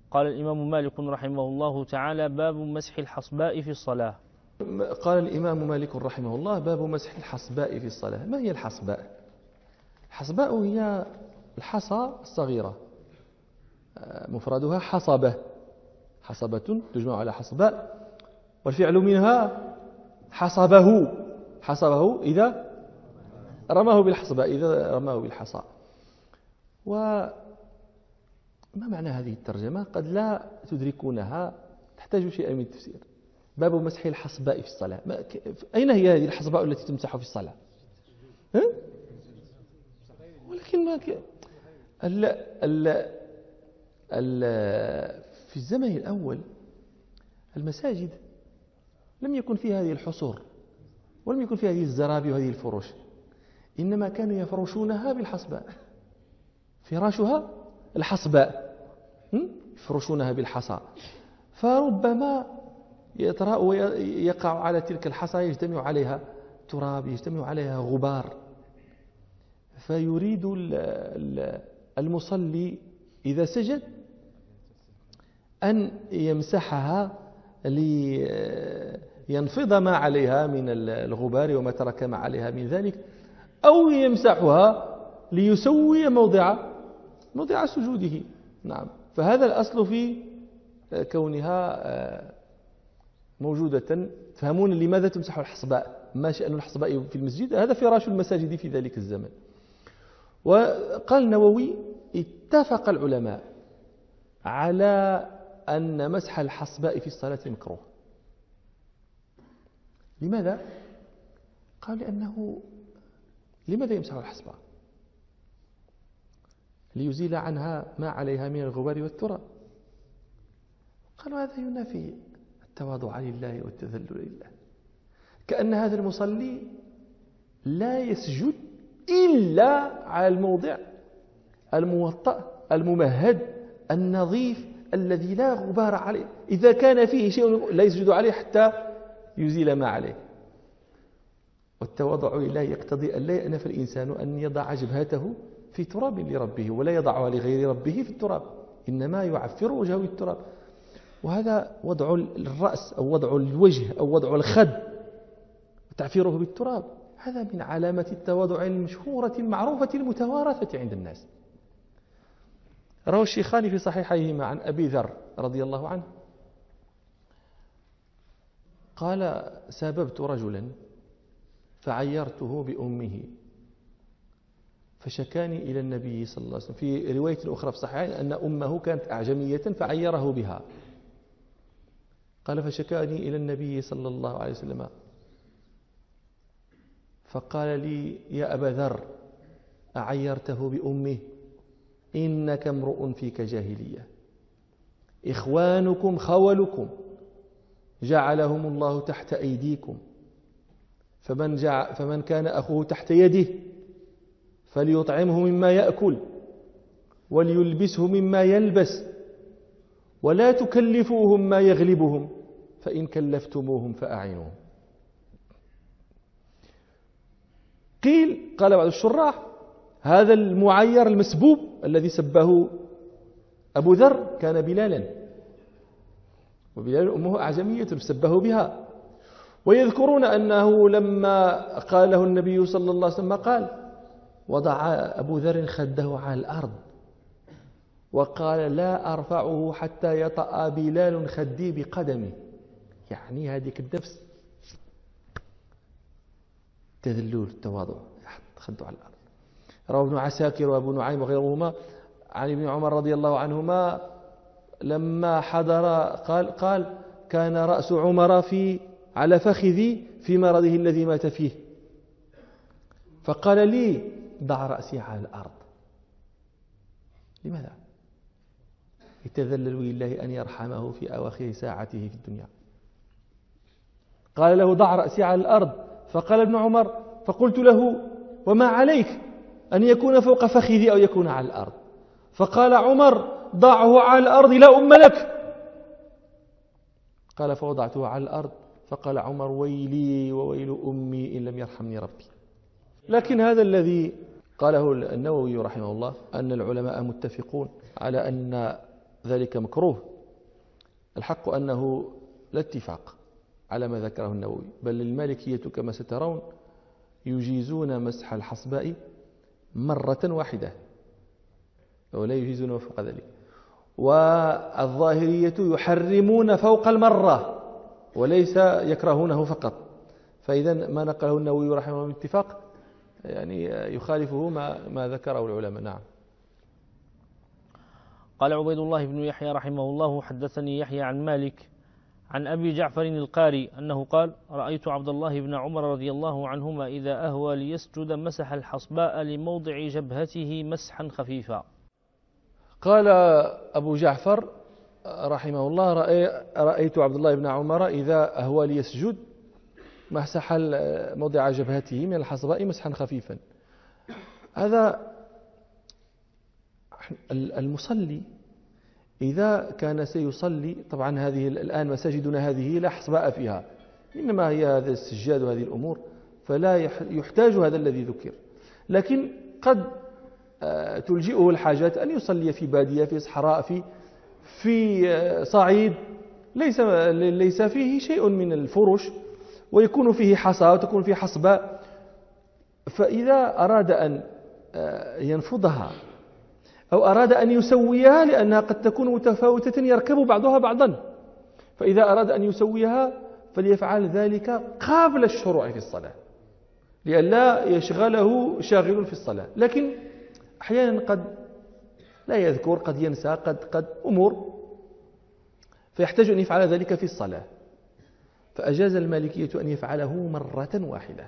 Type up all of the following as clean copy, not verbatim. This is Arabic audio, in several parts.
قال الإمام مالك رحمه الله تعالى: باب مسح الحصباء في الصلاة. قال الإمام مالك رحمه الله: باب مسح الحصباء في الصلاة. ما هي الحصباء؟ الحصباء هي الحصى الصغيرة، مفردها حصبة، حصبة تجمع على حصباء، والفعل منها حصبه، حصبه إذا رماه بالحصباء، إذا رماه بالحصى. وما معنى هذه الترجمة؟ قد لا تدركونها، تحتاج شيئا من التفسير. باب مسح الحصباء في الصلاة، أين هي هذه الحصباء التي تمسح في الصلاة؟ ولكن ما في الزمن الأول المساجد لم يكن فيها هذه الحصور، ولم يكن فيها هذه الزرابي وهذه الفروش، إنما كانوا يفرشونها بالحصباء، فراشها الحصباء، يفرشونها بالحصى، فربما يطرأ ويقع على تلك الحصى، يجتمع عليها تراب، يجتمع عليها غبار، فيريد المصلي إذا سجد أن يمسحها لينفض ما عليها من الغبار وما تركم عليها من ذلك، أو يمسحها ليسوي موضع سجوده. نعم، فهذا الأصل في كونها موجودة. تفهمون لماذا تمسح الحصباء؟ ما شأن الحصباء في المسجد؟ هذا فراش المساجد في ذلك الزمن. وقال النووي: اتفق العلماء على أن مسح الحصباء في الصلاة مكروه. لماذا؟ قال لأنه لماذا يمسح الحصباء؟ ليزيل عنها ما عليها من الغبار والتراب. قالوا هذا ينافي التواضع لله والتذلل لله، كأن هذا المصلي لا يسجد إلا على الموضع الموطأ الممهد النظيف الذي لا غبار عليه، إذا كان فيه شيء لا يسجد عليه حتى يزيل ما عليه. والتواضع لله يقتضي أن لا يأنف الإنسان أن يضع جبهته في تراب لربه، ولا يضعها لغير ربه في التراب، إنما يعفر وجهه بالتراب. وهذا وضع الرأس أو وضع الوجه أو وضع الخد تعفيره بالتراب، هذا من علامة التواضع المشهورة المعروفة المتوارثة عند الناس. روى الشيخان في صحيحيهما عن أبي ذر رضي الله عنه قال: ساببت رجلا فعيرته بأمه فشكاني إلى النبي صلى الله عليه وسلم. في رواية أخرى في الصحيحين أن أمه كانت أعجمية فعيره بها. قال: فشكاني إلى النبي صلى الله عليه وسلم فقال لي: يا أبا ذر، أعيرته بأمه؟ إنك امرؤ فيك جاهلية، إخوانكم خولكم جعلهم الله تحت أيديكم، فمن كان أخوه تحت يده فليطعمه مما يأكل وليلبسه مما يلبس، ولا تكلفوهم ما يغلبهم، فإن كلفتموهم فأعينوهم. قال بعض الشراح: هذا المعير المسبوب الذي سبه أبو ذر كان بلالا، وبلال أمه أعجمية سبه بها. ويذكرون أنه لما قال له النبي صلى الله عليه وسلم قال: وضع أبو ذر خده على الأرض وقال: لا أرفعه حتى يطأ بلال خدي بقدمه. يعني هذيك النفس تذلل التواضع، خده على الأرض. روى ابن عساكر وابو نعيم وغيرهما عن ابن عمر رضي الله عنهما لما حضر قال: كان رأس عمر على فخذي في مرضه الذي مات فيه، فقال لي: ضع رأسي على الأرض. لماذا؟ يتذلل لله أن يرحمه في أواخر ساعته في الدنيا. قال له: ضع رأسي على الأرض. فقال ابن عمر: فقلت له: وما عليك أن يكون فوق فخذي أو يكون على الأرض؟ فقال عمر: ضعه على الأرض لا أم لك. قال: فوضعته على الأرض. فقال عمر: ويلي وويل أمي إن لم يرحمني ربي. لكن هذا الذي قاله النووي رحمه الله أن العلماء متفقون على أن ذلك مكروه. الحق أنه لا اتفاق على ما ذكره النووي، بل المالكية كما سترون يجيزون مسح الحصباء مرة واحدة ولا يجيزون فوق ذلك، والظاهرية يحرمون فوق المرة وليس يكرهونه فقط. فإذا ما نقله النووي رحمه الله بالاتفاق يعني يخالفه ما ذكره العلماء. نعم. قال عبيد الله بن يحيى رحمه الله: حدثني يحيى عن مالك عن أبي جعفر القاري أنه قال: رأيت عبد الله بن عمر رضي الله عنهما إذا أهوى ليسجد مسح الحصباء لموضع جبهته مسحا خفيفا. قال أبو جعفر رحمه الله: رأيت عبد الله بن عمر إذا أهوى ليسجد مسح موضع جبهته من الحصباء مسحا خفيفا. هذا المصلي إذا كان سيصلي، طبعا هذه الآن مساجدنا هذه لا حصباء فيها، إنما هي هذا السجاد وهذه الأمور، فلا يحتاج هذا الذي ذكر، لكن قد تلجئه الحاجات أن يصلي في بادية، في صحراء، في صعيد ليس فيه شيء من الفرش، ويكون فيه حصى وتكون فيه حصباء، فإذا أراد أن ينفضها أو أراد أن يسويها، لأنها قد تكون متفاوتة يركب بعضها بعضا، فإذا أراد أن يسويها فليفعل ذلك قبل الشروع في الصلاة لئلا يشغله شاغل في الصلاة. لكن أحيانا قد لا يذكر، قد ينسى، قد أمور، فيحتاج أن يفعل ذلك في الصلاة، فأجاز المالكية أن يفعله مرة واحدة.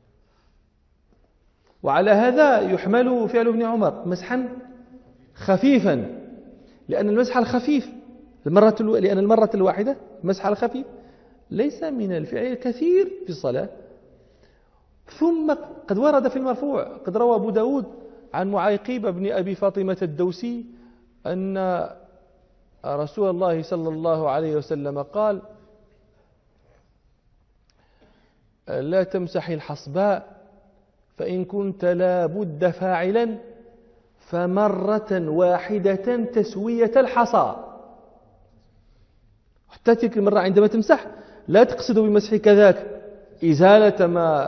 وعلى هذا يحمل فعل ابن عمر مسحا خفيفا، لأن المسح الخفيف لأن المرة الواحدة المسح الخفيف ليس من الفعل الكثير في الصلاة. ثم قد ورد في المرفوع، قد روى أبو داود عن معيقيب بن أبي فاطمة الدوسي أن رسول الله صلى الله عليه وسلم قال: لا تمسح الحصباء فإن كنت لا بد فاعلا فمرة واحدة تسوية الحصى. حتى تلك المرة عندما تمسح لا تقصد بمسحك ذاك إزالة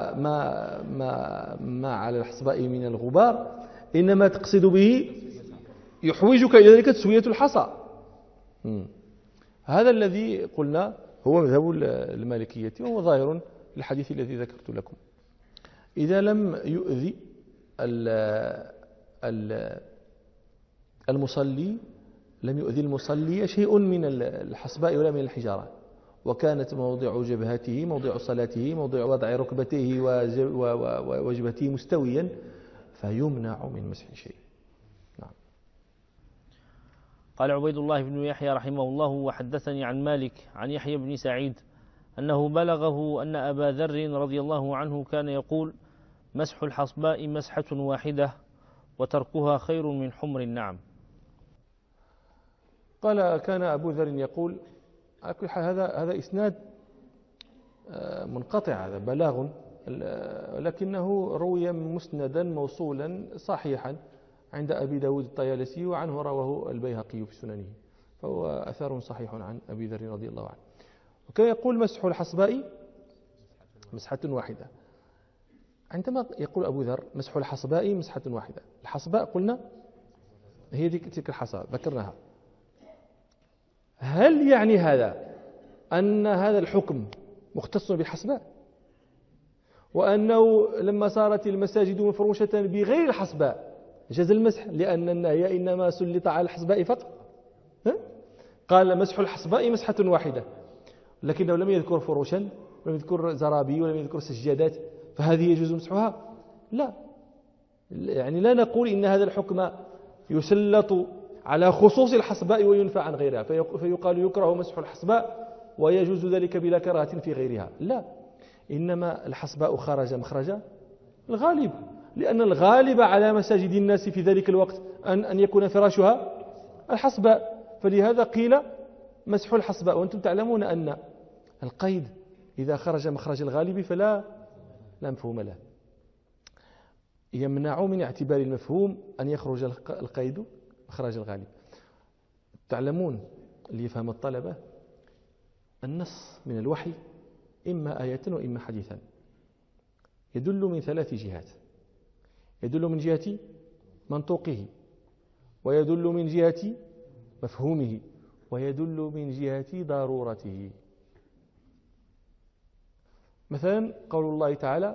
ما على الحصباء من الغبار، إنما تقصد به يحوجك إلى ذلك تسوية الحصى. هذا الذي قلنا هو مذهب المالكية، وهو ظاهر الحديث الذي ذكرت لكم. إذا لم يؤذي المصلي، لم يؤذي المصلي شيء من الحصباء ولا من الحجارة، وكانت موضع جبهته، موضع صلاته، موضع وضع ركبتيه وجبهته مستويا، فيمنع من مسح شيء. نعم. قال عبيد الله بن يحيى رحمه الله: وحدثني عن مالك عن يحيى بن سعيد أنه بلغه أن أبا ذر رضي الله عنه كان يقول: مسح الحصباء مسحة واحدة وتركها خير من حمر النعم. قال: كان أبو ذر يقول، على كل حال هذا إسناد منقطع، هذا بلاغ، لكنه روي مسندا موصولا صحيحا عند أبي داود الطيالسي، وعنه رواه البيهقي في سننه، فهو أثر صحيح عن أبي ذر رضي الله عنه. وكان يقول: مسح الحصباء مسحة واحدة. عندما يقول أبو ذر مسح الحصباء مسحة واحدة، الحصباء قلنا هي تلك الحصى ذكرناها، هل يعني هذا أن هذا الحكم مختص بالحصباء، وأنه لما صارت المساجد مفروشة بغير الحصباء جاز المسح، لأن النهي إنما سلط على الحصباء فقط؟ قال: مسح الحصباء مسحة واحدة، لكنه لم يذكر فروشا، ولم يذكر زرابي، ولم يذكر سجادات، فهذه يجوز مسحها؟ لا، يعني لا نقول إن هذا الحكم يسلط على خصوص الحصباء وينفى عن غيرها، فيقال يكره مسح الحصباء ويجوز ذلك بلا كراهة في غيرها. لا، إنما الحصباء خرج مخرج الغالب، لأن الغالب على مساجد الناس في ذلك الوقت أن يكون فراشها الحصباء، فلهذا قيل مسح الحصباء. وأنتم تعلمون أن القيد إذا خرج مخرج الغالب فلا مفهوم له، يمنع من اعتبار المفهوم أن يخرج القيد مخرج الغالب. تعلمون اللي يفهم الطلبة النص من الوحي إما آية وإما حديثا، يدل من 3 جهات. يدل من جهة منطوقه، ويدل من جهة مفهومه، ويدل من جهة ضرورته. مثلا قول الله تعالى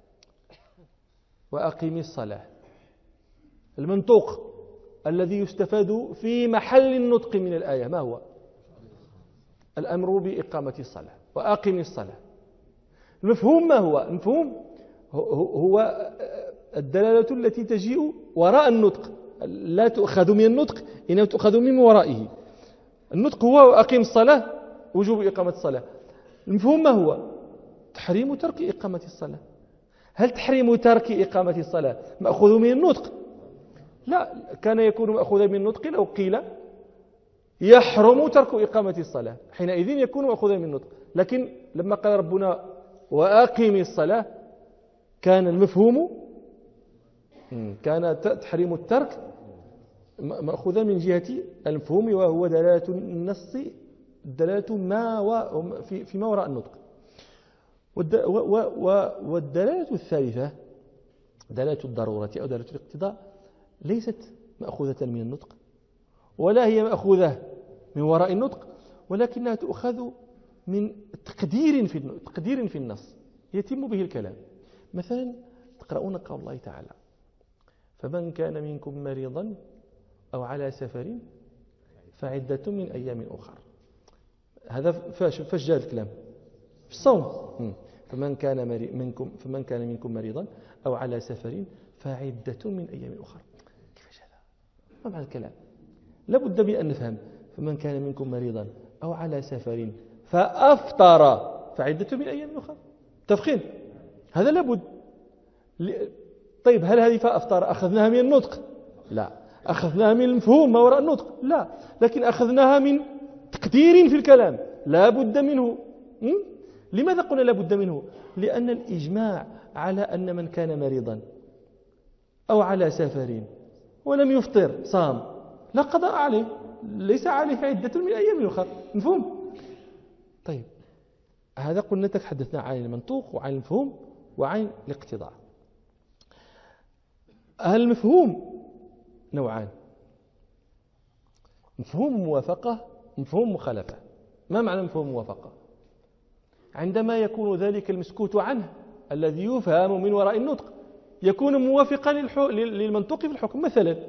وأقم الصلاة، المنطوق الذي يستفاد في محل النطق من الآية ما هو؟ الأمر بإقامة الصلاة، وأقم الصلاة. المفهوم ما هو؟ المفهوم هو الدلالة التي تجيء وراء النطق، لا تؤخذ من النطق إنما تؤخذ من ورائه. النطق هو وأقم الصلاة، وجوب إقامة الصلاة. المفهوم ما هو؟ تحريم ترك إقامة الصلاة. هل تحريم ترك إقامة الصلاة مأخوذ من النطق؟ لا، كان يكون مأخوذا من النطق لو قيل يحرم ترك إقامة الصلاة، حينئذ يكون مأخوذا من النطق. لكن لما قال ربنا وأقم الصلاة كان المفهوم كان تحريم الترك مأخوذا من جهة المفهوم، وهو دلالة النص، دلالة ما فيما وراء النطق. والدلالة الثالثة دلالة الضرورة أو دلالة الاقتضاء ليست مأخوذة من النطق، ولا هي مأخوذة من وراء النطق، ولكنها تؤخذ من تقدير في النص يتم به الكلام. مثلا تقرؤون قول الله تعالى فمن كان منكم مريضا أو على سفر فعدة من أيام أخر. هذا فاش جاء الكلام؟ في الصوم. فمن كان منكم مريضا أو على سفر فعدة من أيام أخر. كيفاش هذا؟ ما معنى الكلام؟ لابد من أن نفهم. فمن كان منكم مريضا أو على سفر فأفطر فعدة من أيام أخر. تفخيم هذا لابد. طيب هل هذه فأفطر أخذناها من النطق؟ لا. أخذناها من المفهوم ما وراء النطق؟ لا. لكن أخذناها من تقدير في الكلام لا بد منه. لماذا قلنا لا بد منه؟ لأن الإجماع على أن من كان مريضا أو على سفر ولم يفطر صام لا قضاء عليه، ليس عليه عدة من أيام أخرى. مفهوم؟ طيب هذا قلنا تحدثنا عن المنطوق وعن المفهوم وعن الاقتضاء. المفهوم نوعان: مفهوم موافقة ومفهوم مخالفة. ما معنى مفهوم موافقة؟ عندما يكون ذلك المسكوت عنه الذي يفهم من وراء النطق يكون موافقا للمنطوق في الحكم. مثلا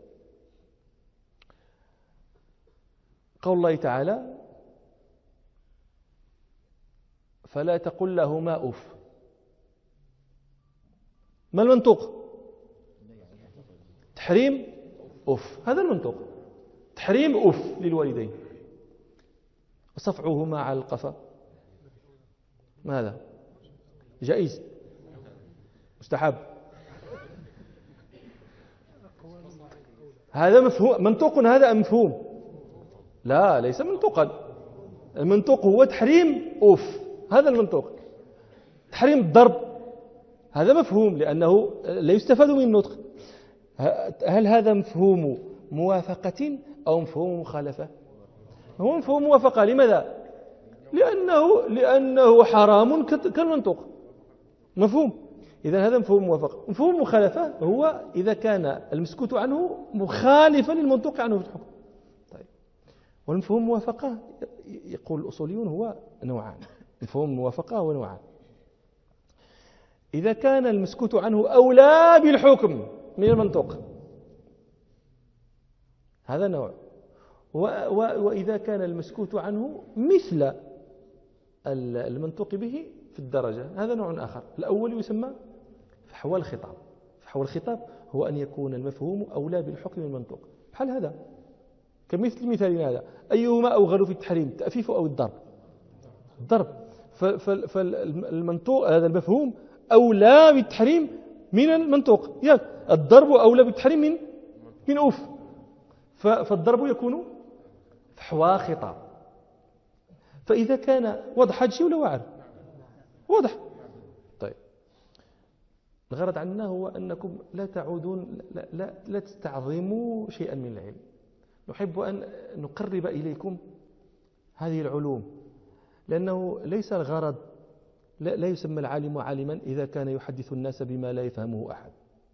قول الله تعالى فلا تقل لهما أف. ما المنطوق؟ تحريم أف، هذا المنطوق. تحريم أف للوالدين. وصفعهما على القفا ماذا؟ جائز مستحب. هذا مفهوم منطوق، هذا مفهوم؟ لا، ليس منطوقا. المنطوق هو تحريم أف، هذا المنطوق. تحريم الضرب هذا مفهوم لأنه لا يستفاد من النطق. هل هذا مفهوم موافقة أو مفهوم مخالفة؟ هو مفهوم موافقة. لماذا؟ لأنه حرام كالمنطوق. مفهوم. إذا هذا مفهوم موافقة. مفهوم مخالفة هو إذا كان المسكوت عنه مخالفا للمنطوق عنه في الحكم. طيب. والمفهوم موافقة يقول الأصوليون هو نوعان. مفهوم موافقة هو نوعان: إذا كان المسكوت عنه أولى بالحكم من المنطوق، هذا نوع. وإذا كان المسكوت عنه مثل المنطوق به في الدرجة، هذا نوع آخر. الأول يسمى فحوى الخطاب. فحوى الخطاب هو أن يكون المفهوم أولى بالحكم من المنطوق. بحال هذا كمثل مثالنا هذا: أيهما أوغل في التحريم، التأفيف أو الضرب؟ الضرب. فالمنطوق هذا المفهوم أولى بالتحريم من المنطوق. الضرب أولى بالتحريم من أوف. فالضرب يكون فحوى خطاب. فإذا كان واضح هذا الشيء ولا واعر؟ واضح. طيب الغرض عندنا هو أنكم لا تعودون لا تستعظموا شيئا من العلم. نحب أن نقرب إليكم هذه العلوم، لأنه ليس الغرض، لا يسمى العالم عالما إذا كان يحدث الناس بما لا يفهمه أحد،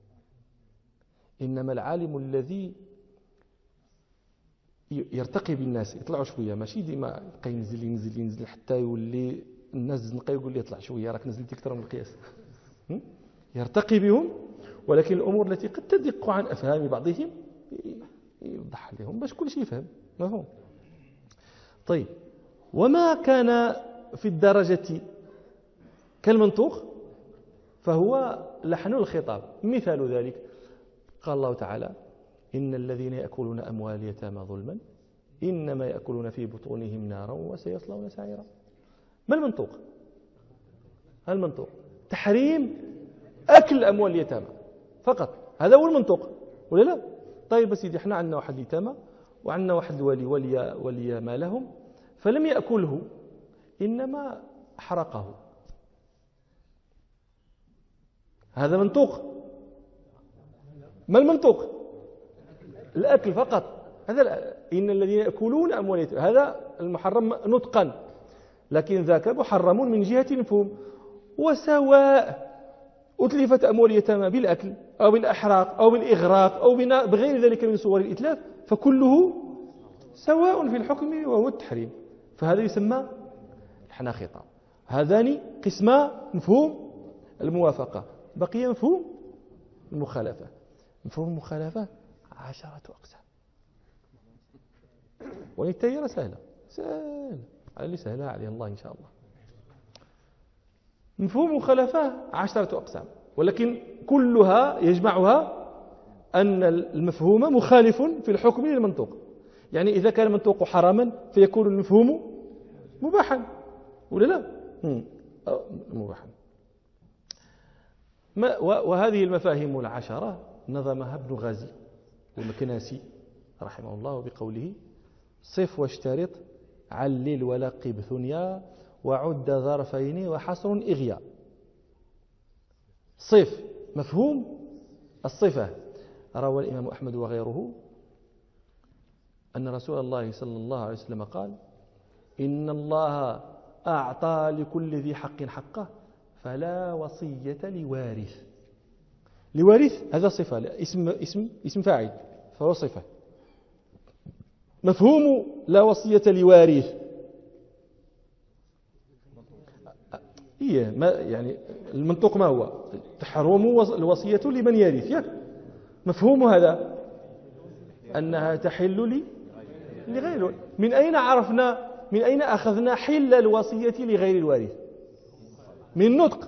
إنما العالم الذي يرتقي بالناس، يطلعوا شوية، ماشي ديما يبقى ينزل حتى يولي الناس زنقة يقول لي اطلع شوية راك نزلت أكثر من القياس. يرتقي بهم، ولكن الأمور التي قد تدق عن أفهام بعضهم يوضح لهم باش كل شيء يفهم مفهوم. طيب، وما كان في الدرجة كالمنطوق فهو لحن الخطاب. مثال ذلك قال الله تعالى: إن الذين يأكلون أموال اليتامى ظلما إنما يأكلون في بطونهم نارا وسيصلون سعيرا. ما المنطوق؟ المنطوق تحريم أكل أموال اليتامى فقط، هذا هو المنطوق ولا لا؟ طيب سيدي، احنا عندنا واحد اليتامى وعندنا واحد الولي ولي مالهم، فلم يأكله إنما أحرقه، هذا منطوق. ما المنطوق؟ الأكل فقط. هذا إن الذين يأكلون أموال اليتامى هذا المحرم نطقا، لكن ذاك محرم من جهة المفهوم. وسواء أتلفت أموال اليتامى بالأكل أو بالإحراق أو بالإغراق أو بغير ذلك من صور الإتلاف، فكله سواء في الحكم وهو التحريم، فهذا يسمى لحن خطاب. هذان قسما مفهوم الموافقة. بقي مفهوم المخالفة. مفهوم المخالفة 10 أقسام، والتيرة سهلة على اللي سهلها عليه الله إن شاء الله. مفهوم المخالفة 10 أقسام، ولكن كلها يجمعها أن المفهوم مخالف في الحكم للمنطوق. يعني إذا كان المنطوق حراما فيكون المفهوم مباحا ولا لا؟ مباحا. وهذه المفاهيم 10 نظمها ابن غازي المكناسي رحمه الله بقوله: صف واشترط علل ولقب ثنيا وعد ظرفين وحصر إغيا. صف مفهوم الصفة. روى الإمام أحمد وغيره أن رسول الله صلى الله عليه وسلم قال: إن الله أعطى لكل ذي حق حقه فلا وصية لوارث. لوارث هذا صفة، اسم فاعل فهو صفة. مفهوم لا وصية لوارث ما يعني المنطق ما هو؟ تحرم الوصية لمن يرث. مفهوم هذا أنها تحل لغيره. من أين عرفنا، من أين أخذنا حل الوصية لغير الوارث؟ من النطق.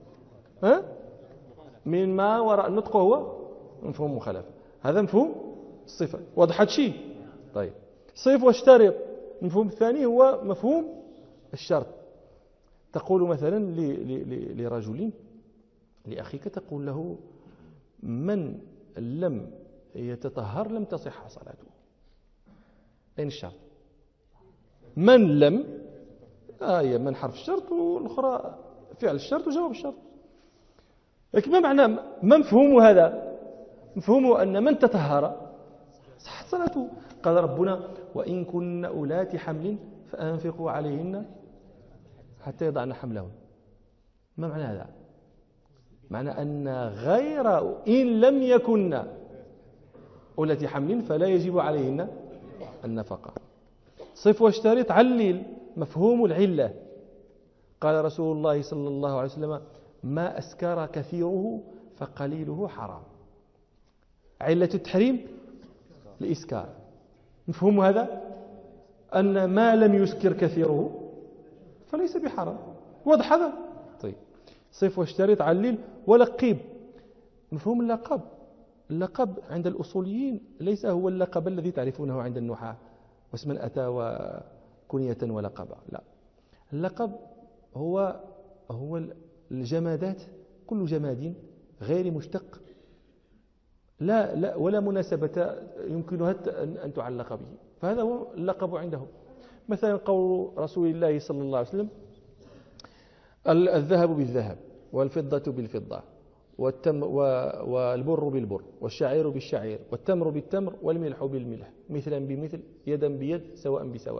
من ما وراء النطق هو مفهوم مخالفة. هذا مفهوم الصفة. وضحت شيء؟ طيب، صف واشترط. المفهوم الثاني هو مفهوم الشرط. تقول مثلا لرجل لأخيك، تقول له: من لم يتطهر لم تصح صلاته. أين الشرط؟ من لم من حرف الشرط، والأخرى فعل الشرط وجواب الشرط. لكن ما معنى، ما مفهوم هذا؟ مفهومه أن من تطهر صحت صلاته. قال ربنا: وإن كن أولات حمل فأنفقوا عليهن حتى يضعن حملهن. ما معنى هذا؟ معنى أن غير إن لم يكن أولات حمل فلا يجب عليهن النفقة. صف واشترط علل. مفهوم العلة. قال رسول الله صلى الله عليه وسلم: ما أسكر كثيره فقليله حرام. علة التحريم الإسكار. مفهوم هذا أن ما لم يسكر كثيره فليس بحرام. واضح هذا؟ طيب، صف واشترط علل ولقب. مفهوم اللقب. اللقب عند الأصوليين ليس هو اللقب الذي تعرفونه عند النحاة واسما أتى وكنية ولقبا، لا. اللقب هو الجمادات، كل جماد غير مشتق لا ولا مناسبة يمكنها أن تعلق به، فهذا هو اللقب عندهم. مثلا قول رسول الله صلى الله عليه وسلم: الذهب بالذهب والفضة بالفضة والبر بالبر والشعير بالشعير والتمر بالتمر والملح بالملح مثلا بمثل يدا بيد سواء بسواء.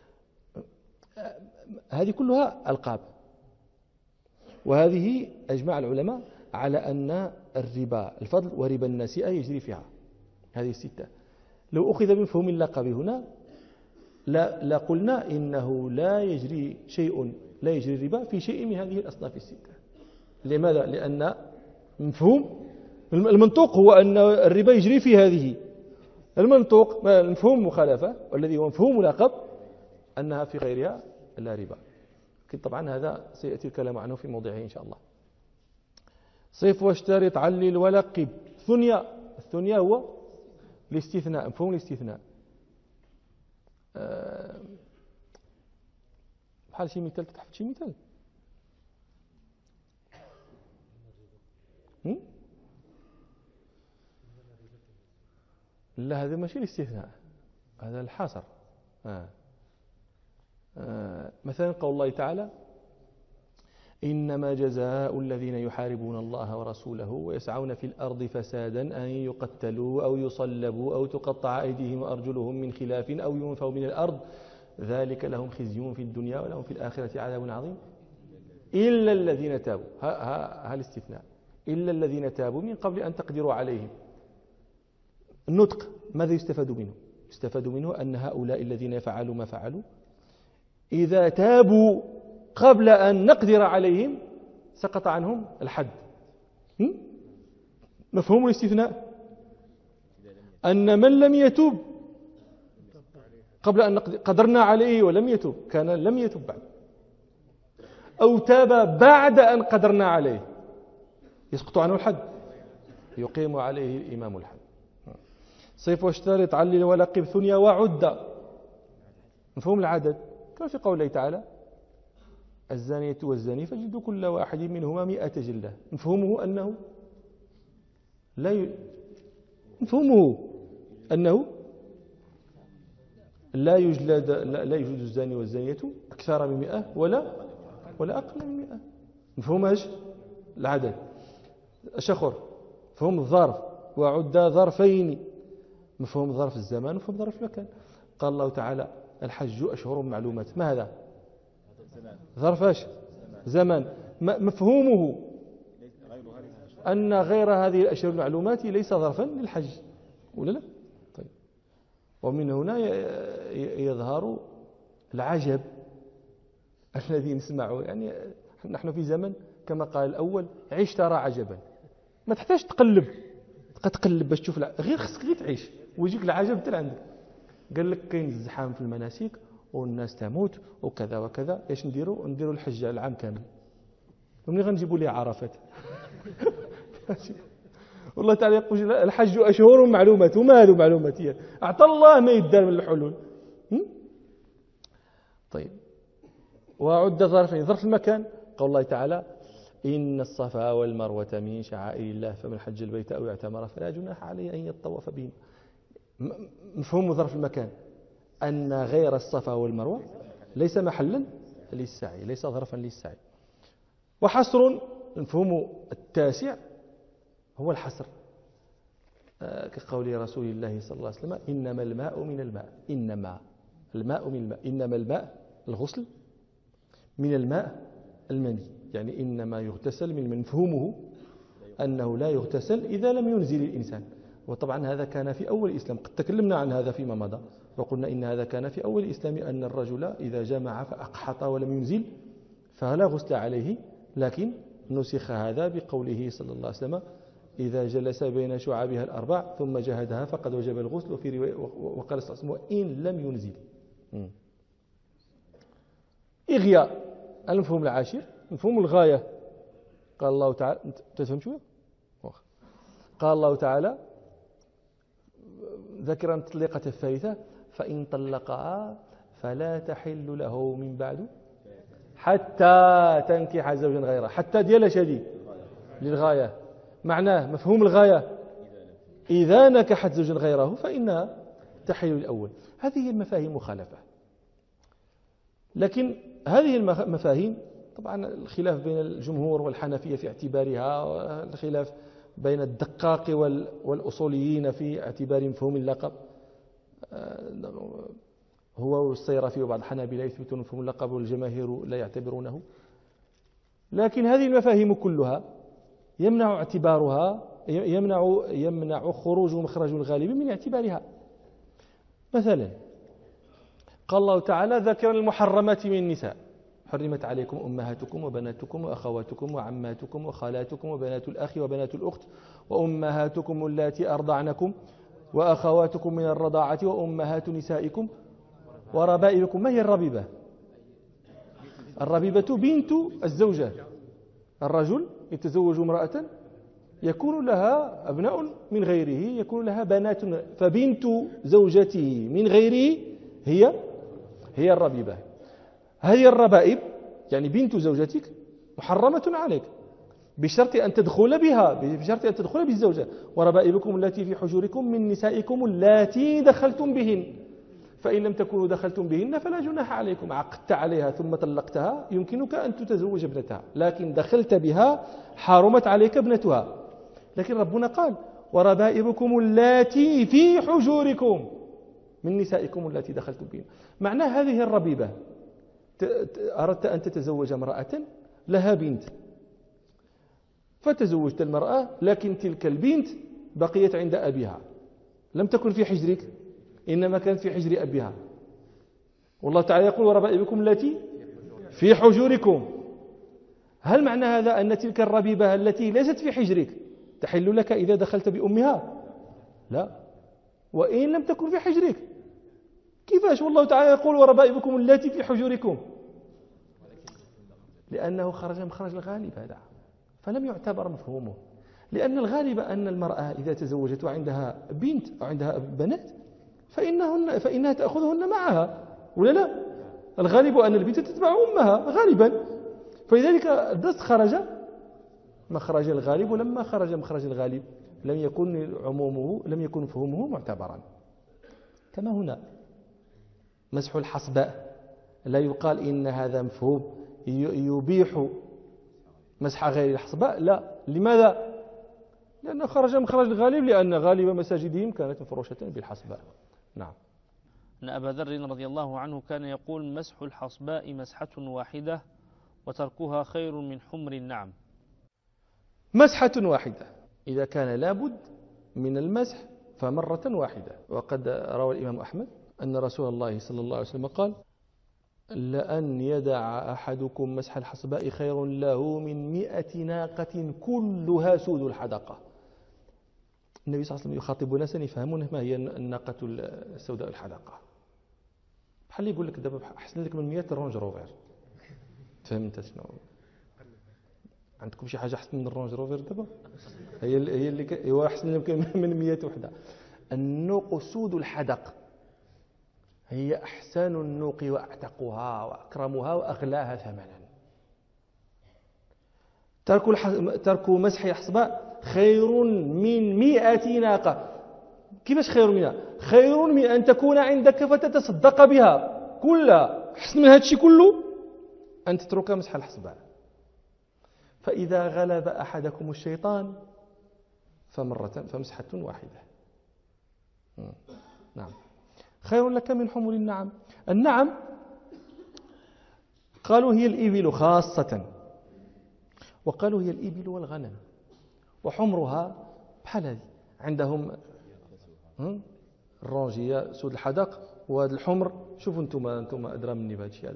هذه كلها ألقاب، وهذه أجمع العلماء على أن الربا الفضل وربا النسيئة يجري فيها هذه الستة. لو أخذ بمفهوم اللقب هنا لا قلنا إنه لا يجري الربا في شيء من هذه الأصناف الستة. لماذا؟ لأن المنطوق هو أن الربا يجري في هذه. المنطوق مفهوم مخالفة والذي هو مفهوم لقب أنها في غيرها لا ربا. طبعا هذا سيأتي الكلام عنه في موضعه إن شاء الله. صف واشترط علل ولقب. الثنيا هو الاستثناء، مفهوم الاستثناء. بحال شي مثال، تحفظ شي مثال؟ لا، هذا ماشي الاستثناء، هذا الحصر. مثلا قول الله تعالى: إنما جزاء الذين يحاربون الله ورسوله ويسعون في الأرض فسادا أن يقتلوا أو يصلبوا أو تقطع أيديهم وأرجلهم من خلاف أو ينفوا من الأرض ذلك لهم خزي في الدنيا ولهم في الآخرة عذاب عظيم إلا الذين تابوا. ها الاستثناء، إلا الذين تابوا من قبل أن تقدروا عليهم. النطق ماذا يستفاد منه؟ يستفاد منه أن هؤلاء الذين يفعلوا ما فعلوا إذا تابوا قبل أن نقدر عليهم سقط عنهم الحد. مفهوم الاستثناء أن من لم يتوب قبل أن قدرنا عليه ولم يتوب كان لم يتوب بعد، أو تاب بعد أن قدرنا عليه يسقط عنه الحد، يقيم عليه الإمام الحد. صف واشترط علل ولقب ثنيا وعد. مفهوم العدد كما في قول الله تعالى: الزانية والزاني فجلدوا كل واحد منهما 100 جلدة. مفهومه أنه لا يجلد الزاني والزانية أكثر من 100 ولا أقل من 100. مفهوم ايش؟ العدد. الشخر مفهوم الظرف، وعد ظرفين، مفهوم ظرف الزمان ومفهوم ظرف المكان. قال الله تعالى: الحج أشهر معلومات. ما هذا؟ ظرف ايش؟ زمان. مفهومه أن غير هذه الأشهر المعلومات ليس ظرفا للحج ولا لا؟ طيب. ومن هنا يظهر العجب الذي نسمعه. يعني نحن في زمن كما قال الأول: عيش ترى عجبا. ما تحتاج تقلب باش تشوف غير خصك غير تعيش ويجيك العجب حتى عندك. قال لك كاين الزحام في المناسك والناس تموت وكذا وكذا، ايش نديروا الحج العام كامل. ومنين غنجيبوا ليه عرفات؟ والله تعالى يقول: الحج أشهر معلومات. وما هذو معلومات؟ أعطى الله ما يدار من الحلول. طيب. وعد ظرفين. ظرف المكان قول الله تعالى: إن الصفا والمروة من شعائر الله فمن حج البيت أو اعتمر فلا جناح عليه أن يطوف بهم. مفهوم ظرف المكان أن غير الصفا والمروة ليس محلا للسعي، ليس ظرفا للسعي. وحصر المفهوم التاسع هو الحصر، كقول رسول الله صلى الله عليه وسلم: إنما الماء من الماء. إنما الماء الغسل من الماء المني، يعني إنما يغتسل من مفهومه أنه لا يغتسل إذا لم ينزل الإنسان. وطبعا هذا كان في أول الإسلام، قد تكلمنا عن هذا فيما مضى وقلنا إن هذا كان في أول الإسلام، أن الرجل إذا جمع فأقحط ولم ينزل فلا غسل عليه، لكن نسخ هذا بقوله صلى الله عليه وسلم: إذا جلس بين شعابها الأربع ثم جهدها فقد وجب الغسل. وفي رواية وقال صلى الله عليه وسلم: وإن لم ينزل. إغياء المفهوم العاشر مفهوم الغاية. قال الله تعالى: تفهم شوية؟ قال الله تعالى ذكرا التطليقة الثالثة: فإن طلقها فلا تحل له من بعد حتى تنكح زوجا غيره. حتى ديال شديد للغاية، معناه مفهوم الغاية إذا نكحت زوجا غيره فإنها تحل الأول. هذه المفاهيم مخالفة، لكن هذه المفاهيم طبعا الخلاف بين الجمهور والحنفية في اعتبارها، والخلاف بين الدقاق والأصوليين في اعتبار مفهوم اللقب. هو والسيرافي وبعض الحنابلة يثبتون مفهوم اللقب والجماهير لا يعتبرونه. لكن هذه المفاهيم كلها يمنع اعتبارها، يمنع خروج مخرج الغالب من اعتبارها. مثلا قال الله تعالى ذكر المحرمات من النساء: حرمت عليكم أمهاتكم وبناتكم وأخواتكم وعماتكم وخالاتكم وبنات الأخ وبنات الأخت وأمهاتكم اللاتي أرضعنكم وأخواتكم من الرضاعة وأمهات نسائكم وربائبكم. ما هي الربيبة؟ الربيبة بنت الزوجة. الرجل يتزوج امرأة يكون لها أبناء من غيره، يكون لها بنات، فبنت زوجته من غيره هي الربيبة. هذه الربائب يعني بنت زوجتك محرمة عليك بشرط أن تدخل بها، بشرط أن تدخل بالزوجة. وربائبكم التي في حجوركم من نسائكم اللاتي دخلتم بهن، فإن لم تكونوا دخلتم بهن فلا جناح عليكم. عقدت عليها ثم طلقتها يمكنك أن تتزوج ابنتها، لكن دخلت بها حرمت عليك ابنتها. لكن ربنا قال: وربائبكم اللاتي في حجوركم من نسائكم التي دخلتم بهن. معنى هذه الربيبة، أردت أن تتزوج امرأة لها بنت، فتزوجت المرأة، لكن تلك البنت بقيت عند أبيها، لم تكن في حجرك، إنما كانت في حجر أبيها. والله تعالى يقول: وربائبكم التي في حجوركم. هل معنى هذا أن تلك الربيبة التي ليست في حجرك تحل لك إذا دخلت بأمها؟ لا، وإن لم تكن في حجرك. كيفاش والله تعالى يقول: وربائبكم التي في حجوركم؟ لأنه خرج مخرج الغالب هذا، فلم يعتبر مفهومه. لأن الغالب أن المرأة إذا تزوجت وعندها بنت أو عندها بنات فإنها تأخذهن معها، ولا لا؟ الغالب أن البنت تتبع أمها غالبا، فلذلك الدرس خرج مخرج الغالب، ولما خرج مخرج الغالب لم يكن مفهومه معتبرا. كما هنا مسح الحصباء، لا يقال إن هذا مفهوم يبيح مسح غير الحصباء، لا. لماذا؟ لأنه خرج مخرج الغالب، لأن غالب مساجدهم كانت مفروشة بالحصباء. نعم. أن أبا ذر رضي الله عنه كان يقول: مسح الحصباء مسحة واحدة وتركها خير من حمر النعم. مسحة واحدة، إذا كان لابد من المسح فمرة واحدة. وقد روى الإمام أحمد أن رسول الله صلى الله عليه وسلم قال: لأن يدع أحدكم مسح الحصباء خير له من 100 ناقة كلها سود الحدقة. النبي صلى الله عليه وسلم يخاطب ناسا يفهمون ما هي الناقة السوداء الحدقة. بحال يقول لك دابا أحسن لك من 100 رونج روفر. فهمت شنو؟ عندكم شي حاجة أحسن من الرونج روفر دابا؟ هي اللي هو أحسن لك من 100 وحدة. النوق سود الحدق هي أحسن النوق وأعتقها وأكرمها وأغلاها ثمنا. ترك مسح الحصباء خير من 100 ناقة. كيفاش خير منها؟ خير من أن تكون عندك فتتصدق بها كلها. أحسن من هذا الشيء كله أن تترك مسح الحصباء. فإذا غلب أحدكم الشيطان فمسحة واحدة. نعم. خير لك من حمر النعم. النعم قالوا هي الإبل خاصة، وقالوا هي الإبل والغنم، وحمرها بحال هذه عندهم الرونجية سود الحدق، وهذا الحمر شوفوا انتم أدرى مني بهذا الشيء هذا.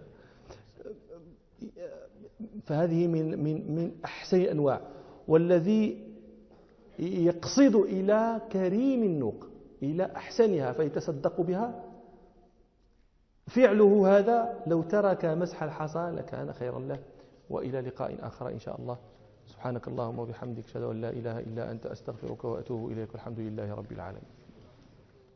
فهذه من أحسن الأنواع، والذي يقصد إلى كريم النوق، إلى أحسنها فيتصدق بها، فعله هذا لو ترك مسح الحصى لكان خيرا له. وإلى لقاء آخر إن شاء الله. سبحانك اللهم وبحمدك أشهد أن لا إله إلا أنت أستغفرك وأتوب إليك. الحمد لله رب العالمين.